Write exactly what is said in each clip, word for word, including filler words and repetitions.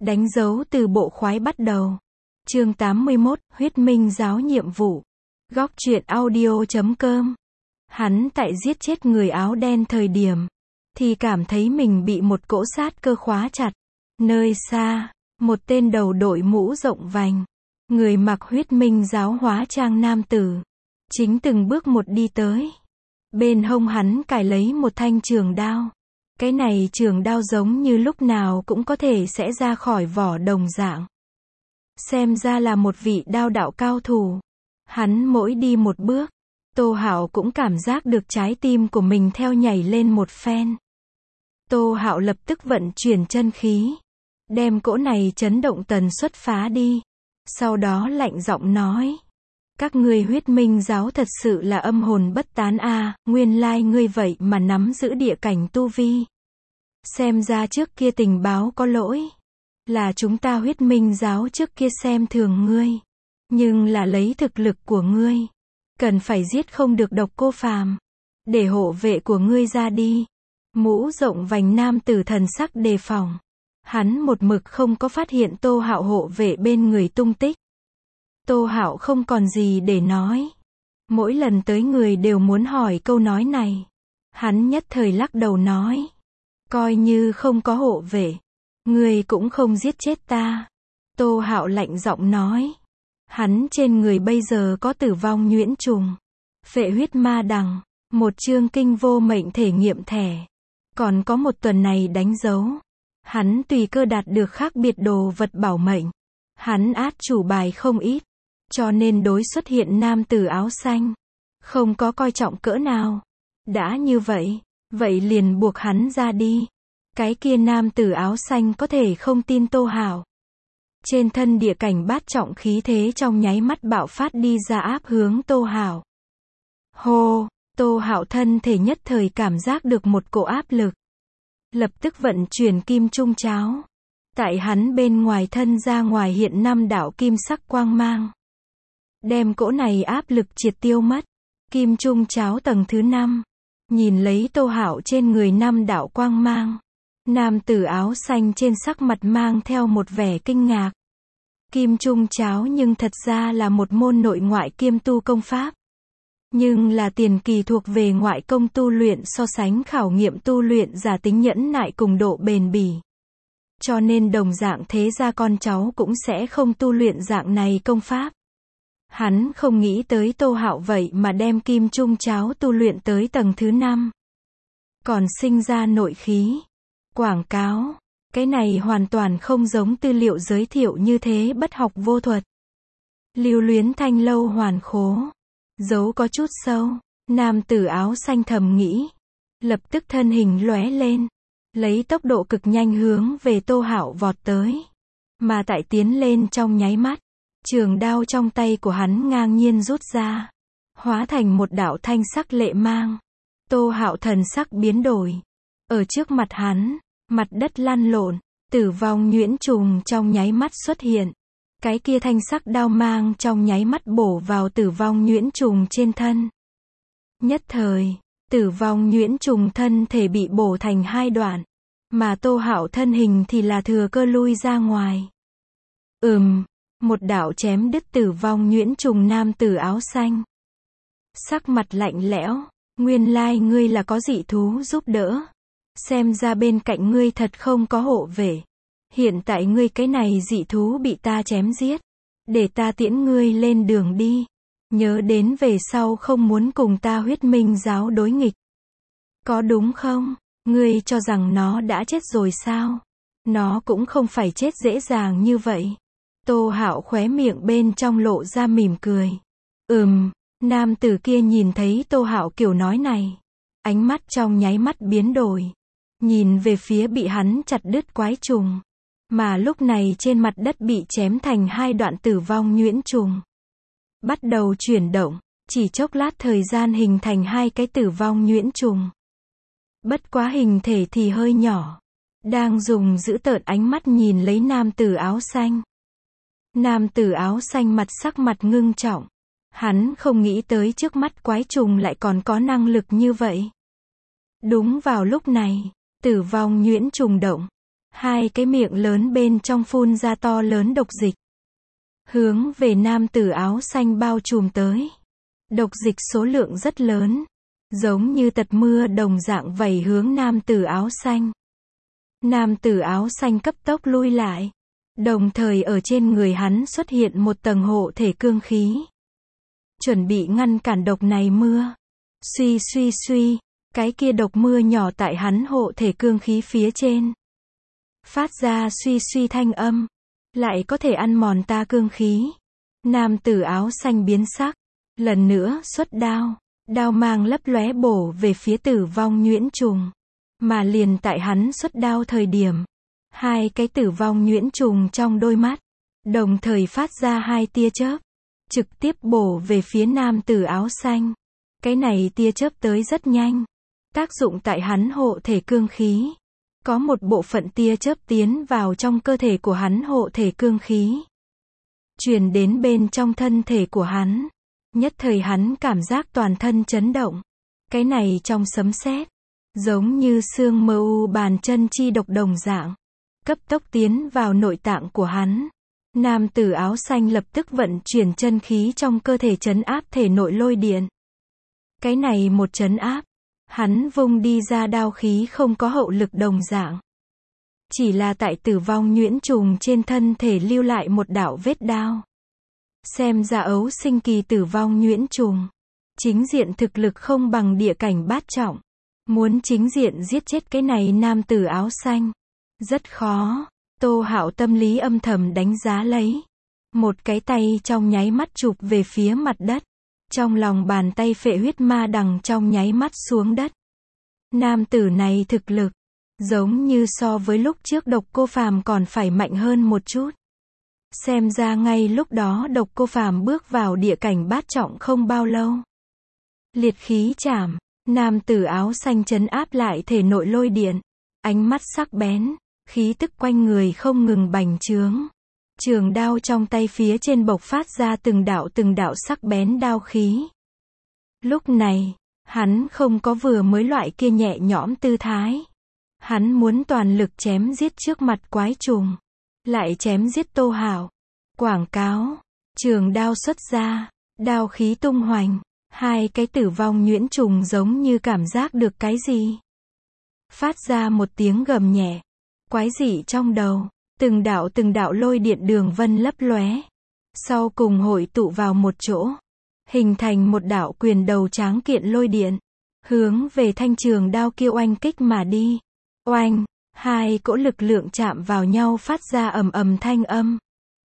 Đánh dấu từ bộ khoái bắt đầu. Chương tám mươi mốt, huyết minh giáo nhiệm vụ. Góc truyện audio chấm com. Hắn tại giết chết người áo đen thời điểm, thì cảm thấy mình bị một cỗ sát cơ khóa chặt. Nơi xa, một tên đầu đội mũ rộng vành, người mặc huyết minh giáo hóa trang nam tử, chính từng bước một đi tới. Bên hông hắn cài lấy một thanh trường đao. Cái này trường đao giống như lúc nào cũng có thể sẽ ra khỏi vỏ đồng dạng. Xem ra là một vị đao đạo cao thủ. Hắn mỗi đi một bước, Tô Hạo cũng cảm giác được trái tim của mình theo nhảy lên một phen. Tô Hạo lập tức vận chuyển chân khí, đem cỗ này chấn động tần suất phá đi. Sau đó lạnh giọng nói: các ngươi huyết minh giáo thật sự là âm hồn bất tán a, à, nguyên lai ngươi vậy mà nắm giữ địa cảnh tu vi. Xem ra trước kia tình báo có lỗi. Là chúng ta huyết minh giáo trước kia xem thường ngươi. Nhưng là lấy thực lực của ngươi, cần phải giết không được Độc Cô Phàm, để hộ vệ của ngươi ra đi. Mũ rộng vành nam tử thần sắc đề phòng. Hắn một mực không có phát hiện Tô Hạo hộ vệ bên người tung tích. Tô Hạo không còn gì để nói. Mỗi lần tới người đều muốn hỏi câu nói này. Hắn nhất thời lắc đầu nói: coi như không có hộ vệ, ngươi cũng không giết chết ta. Tô Hạo lạnh giọng nói. Hắn trên người bây giờ có tử vong nhuyễn trùng, phệ huyết ma đằng, một chương kinh vô mệnh thể nghiệm thẻ, còn có một tuần này đánh dấu. Hắn tùy cơ đạt được khác biệt đồ vật bảo mệnh. Hắn át chủ bài không ít, cho nên đối xuất hiện nam tử áo xanh, không có coi trọng cỡ nào. Đã như vậy, vậy liền buộc hắn ra đi. Cái kia nam tử áo xanh có thể không tin Tô Hạo. Trên thân địa cảnh bát trọng khí thế trong nháy mắt bạo phát đi ra áp hướng Tô Hạo. Hô, Tô Hạo thân thể nhất thời cảm giác được một cỗ áp lực. Lập tức vận chuyển kim trung cháo. Tại hắn bên ngoài thân ra ngoài hiện năm đạo kim sắc quang mang, đem cỗ này áp lực triệt tiêu mất. Kim trung cháo tầng thứ năm. Nhìn lấy Tô Hạo trên người năm đạo quang mang, nam tử áo xanh trên sắc mặt mang theo một vẻ kinh ngạc. Kim trung cháo nhưng thật ra là một môn nội ngoại kiêm tu công pháp. Nhưng là tiền kỳ thuộc về ngoại công tu luyện, so sánh khảo nghiệm tu luyện giả tính nhẫn nại cùng độ bền bỉ. Cho nên đồng dạng thế gia con cháu cũng sẽ không tu luyện dạng này công pháp. Hắn không nghĩ tới Tô Hạo vậy mà đem kim trung cháo tu luyện tới tầng thứ năm. Còn sinh ra nội khí. Quảng cáo. Cái này hoàn toàn không giống tư liệu giới thiệu như thế bất học vô thuật. Lưu luyến thanh lâu hoàn khố. Dấu có chút sâu. Nam tử áo xanh thầm nghĩ. Lập tức thân hình lóe lên, lấy tốc độ cực nhanh hướng về Tô Hạo vọt tới. Mà tại tiến lên trong nháy mắt, trường đao trong tay của hắn ngang nhiên rút ra, hóa thành một đạo thanh sắc lệ mang. Tô Hạo thần sắc biến đổi. Ở trước mặt hắn, mặt đất lăn lộn, tử vong nhuyễn trùng trong nháy mắt xuất hiện. Cái kia thanh sắc đao mang trong nháy mắt bổ vào tử vong nhuyễn trùng trên thân. Nhất thời, tử vong nhuyễn trùng thân thể bị bổ thành hai đoạn, mà Tô Hạo thân hình thì là thừa cơ lui ra ngoài. Ừm, một đạo chém đứt tử vong nhuyễn trùng nam tử áo xanh. Sắc mặt lạnh lẽo, nguyên lai ngươi là có dị thú giúp đỡ. Xem ra bên cạnh ngươi thật không có hộ vệ. Hiện tại ngươi cái này dị thú bị ta chém giết, để ta tiễn ngươi lên đường đi. Nhớ đến về sau không muốn cùng ta huyết minh giáo đối nghịch. Có đúng không? Ngươi cho rằng nó đã chết rồi sao? Nó cũng không phải chết dễ dàng như vậy. Tô Hạo khóe miệng bên trong lộ ra mỉm cười. Ừm, nam tử kia nhìn thấy Tô Hạo kiểu nói này, ánh mắt trong nháy mắt biến đổi. Nhìn về phía bị hắn chặt đứt quái trùng, mà lúc này trên mặt đất bị chém thành hai đoạn tử vong nhuyễn trùng. Bắt đầu chuyển động, chỉ chốc lát thời gian hình thành hai cái tử vong nhuyễn trùng. Bất quá hình thể thì hơi nhỏ, đang dùng dữ tợn ánh mắt nhìn lấy nam tử áo xanh. Nam tử áo xanh mặt sắc mặt ngưng trọng. Hắn không nghĩ tới trước mắt quái trùng lại còn có năng lực như vậy. Đúng vào lúc này, tử vong nhuyễn trùng động. Hai cái miệng lớn bên trong phun ra to lớn độc dịch. Hướng về nam tử áo xanh bao trùm tới. Độc dịch số lượng rất lớn. Giống như tật mưa đồng dạng vẩy hướng nam tử áo xanh. Nam tử áo xanh cấp tốc lui lại. Đồng thời ở trên người hắn xuất hiện một tầng hộ thể cương khí. Chuẩn bị ngăn cản độc này mưa. Suy suy suy, cái kia độc mưa nhỏ tại hắn hộ thể cương khí phía trên. Phát ra suy suy thanh âm. Lại có thể ăn mòn ta cương khí. Nam tử áo xanh biến sắc. Lần nữa xuất đao. Đao mang lấp lóe bổ về phía tử vong nhuyễn trùng. Mà liền tại hắn xuất đao thời điểm. Hai cái tử vong nhuyễn trùng trong đôi mắt. Đồng thời phát ra hai tia chớp. Trực tiếp bổ về phía nam tử áo xanh. Cái này tia chớp tới rất nhanh. Tác dụng tại hắn hộ thể cương khí. Có một bộ phận tia chớp tiến vào trong cơ thể của hắn hộ thể cương khí. Truyền đến bên trong thân thể của hắn. Nhất thời hắn cảm giác toàn thân chấn động. Cái này trong sấm sét. Giống như xương mơ u bàn chân chi độc đồng dạng. Cấp tốc tiến vào nội tạng của hắn. Nam tử áo xanh lập tức vận chuyển chân khí trong cơ thể trấn áp thể nội lôi điện. Cái này một trấn áp. Hắn vung đi ra đao khí không có hậu lực đồng dạng. Chỉ là tại tử vong nhuyễn trùng trên thân thể lưu lại một đạo vết đao. Xem ra ấu sinh kỳ tử vong nhuyễn trùng. Chính diện thực lực không bằng địa cảnh bát trọng. Muốn chính diện giết chết cái này nam tử áo xanh. Rất khó. Tô Hạo tâm lý âm thầm đánh giá lấy. Một cái tay trong nháy mắt chụp về phía mặt đất. Trong lòng bàn tay phệ huyết ma đằng trong nháy mắt xuống đất. Nam tử này thực lực. Giống như so với lúc trước Độc Cô Phàm còn phải mạnh hơn một chút. Xem ra ngay lúc đó Độc Cô Phàm bước vào địa cảnh bát trọng không bao lâu. Liệt khí chảm. Nam tử áo xanh trấn áp lại thể nội lôi điện. Ánh mắt sắc bén. Khí tức quanh người không ngừng bành trướng. Trường đao trong tay phía trên bộc phát ra từng đạo từng đạo sắc bén đao khí. Lúc này, hắn không có vừa mới loại kia nhẹ nhõm tư thái. Hắn muốn toàn lực chém giết trước mặt quái trùng. Lại chém giết Tô Hạo. Quảng cáo. Trường đao xuất ra. Đao khí tung hoành. Hai cái tử vong nhuyễn trùng giống như cảm giác được cái gì. Phát ra một tiếng gầm nhẹ. Quái dị trong đầu. Từng đạo từng đạo lôi điện đường vân lấp lóe. Sau cùng hội tụ vào một chỗ. Hình thành một đạo quyền đầu tráng kiện lôi điện. Hướng về thanh trường đao kia oanh kích mà đi. Oanh. Hai cỗ lực lượng chạm vào nhau phát ra ầm ầm thanh âm.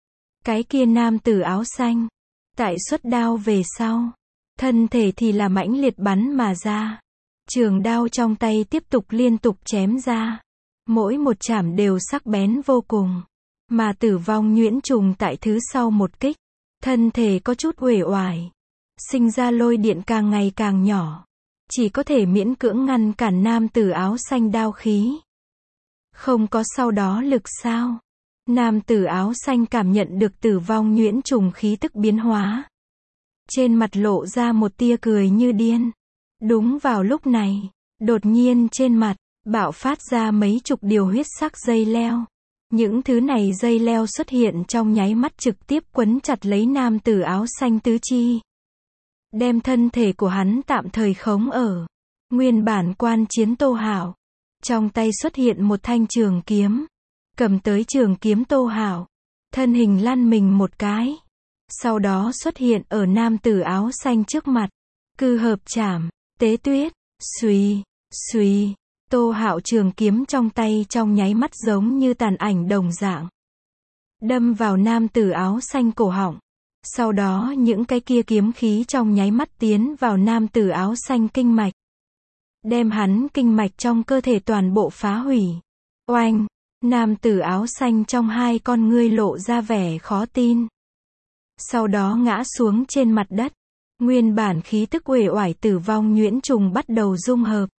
Cái kia nam tử áo xanh. Tại xuất đao về sau. Thân thể thì là mãnh liệt bắn mà ra. Trường đao trong tay tiếp tục liên tục chém ra. Mỗi một chảm đều sắc bén vô cùng. Mà tử vong nhuyễn trùng tại thứ sau một kích. Thân thể có chút uể oải. Sinh ra lôi điện càng ngày càng nhỏ. Chỉ có thể miễn cưỡng ngăn cản nam tử áo xanh đao khí. Không có sau đó lực sao. Nam tử áo xanh cảm nhận được tử vong nhuyễn trùng khí tức biến hóa. Trên mặt lộ ra một tia cười như điên. Đúng vào lúc này, đột nhiên trên mặt, bạo phát ra mấy chục điều huyết sắc dây leo. Những thứ này dây leo xuất hiện trong nháy mắt trực tiếp quấn chặt lấy nam tử áo xanh tứ chi. Đem thân thể của hắn tạm thời khống ở. Nguyên bản quan chiến Tô Hạo. Trong tay xuất hiện một thanh trường kiếm. Cầm tới trường kiếm Tô Hạo. Thân hình lăn mình một cái. Sau đó xuất hiện ở nam tử áo xanh trước mặt. Cư hợp chảm, tế tuyết, xuy, xuy. Tô Hạo trường kiếm trong tay trong nháy mắt giống như tàn ảnh đồng dạng. Đâm vào nam tử áo xanh cổ họng. Sau đó những cái kia kiếm khí trong nháy mắt tiến vào nam tử áo xanh kinh mạch. Đem hắn kinh mạch trong cơ thể toàn bộ phá hủy. Oanh! Nam tử áo xanh trong hai con ngươi lộ ra vẻ khó tin. Sau đó ngã xuống trên mặt đất. Nguyên bản khí tức uể oải tử vong nhuyễn trùng bắt đầu dung hợp.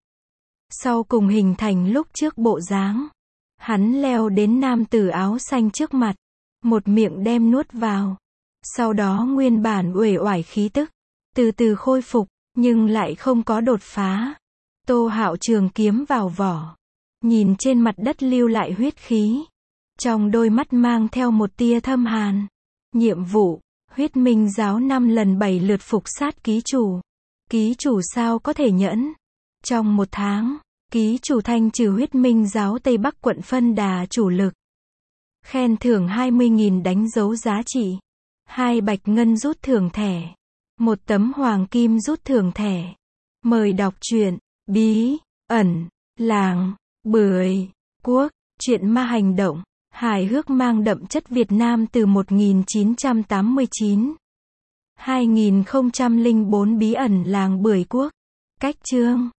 Sau cùng hình thành lúc trước bộ dáng. Hắn leo đến nam tử áo xanh trước mặt. Một miệng đem nuốt vào. Sau đó nguyên bản uể oải khí tức. Từ từ khôi phục. Nhưng lại không có đột phá. Tô Hạo trường kiếm vào vỏ. nhìn trên mặt đất lưu lại huyết khí. Trong đôi mắt mang theo một tia thâm hàn. Nhiệm vụ, huyết minh giáo năm lần bảy lượt phục sát ký chủ. Ký chủ sao có thể nhẫn? Trong một tháng, ký chủ thanh trừ huyết minh giáo Tây Bắc quận phân đà chủ lực. Khen thưởng hai mươi nghìn đánh dấu giá trị. Hai bạch ngân rút thưởng thẻ. Một tấm hoàng kim rút thưởng thẻ. Mời đọc truyện, bí, ẩn, làng, bưởi, quốc, truyện ma hành động, hài hước mang đậm chất Việt Nam từ một nghìn chín trăm tám mươi chín. hai nghìn không trăm lẻ bốn bí ẩn làng bưởi quốc. Cách chương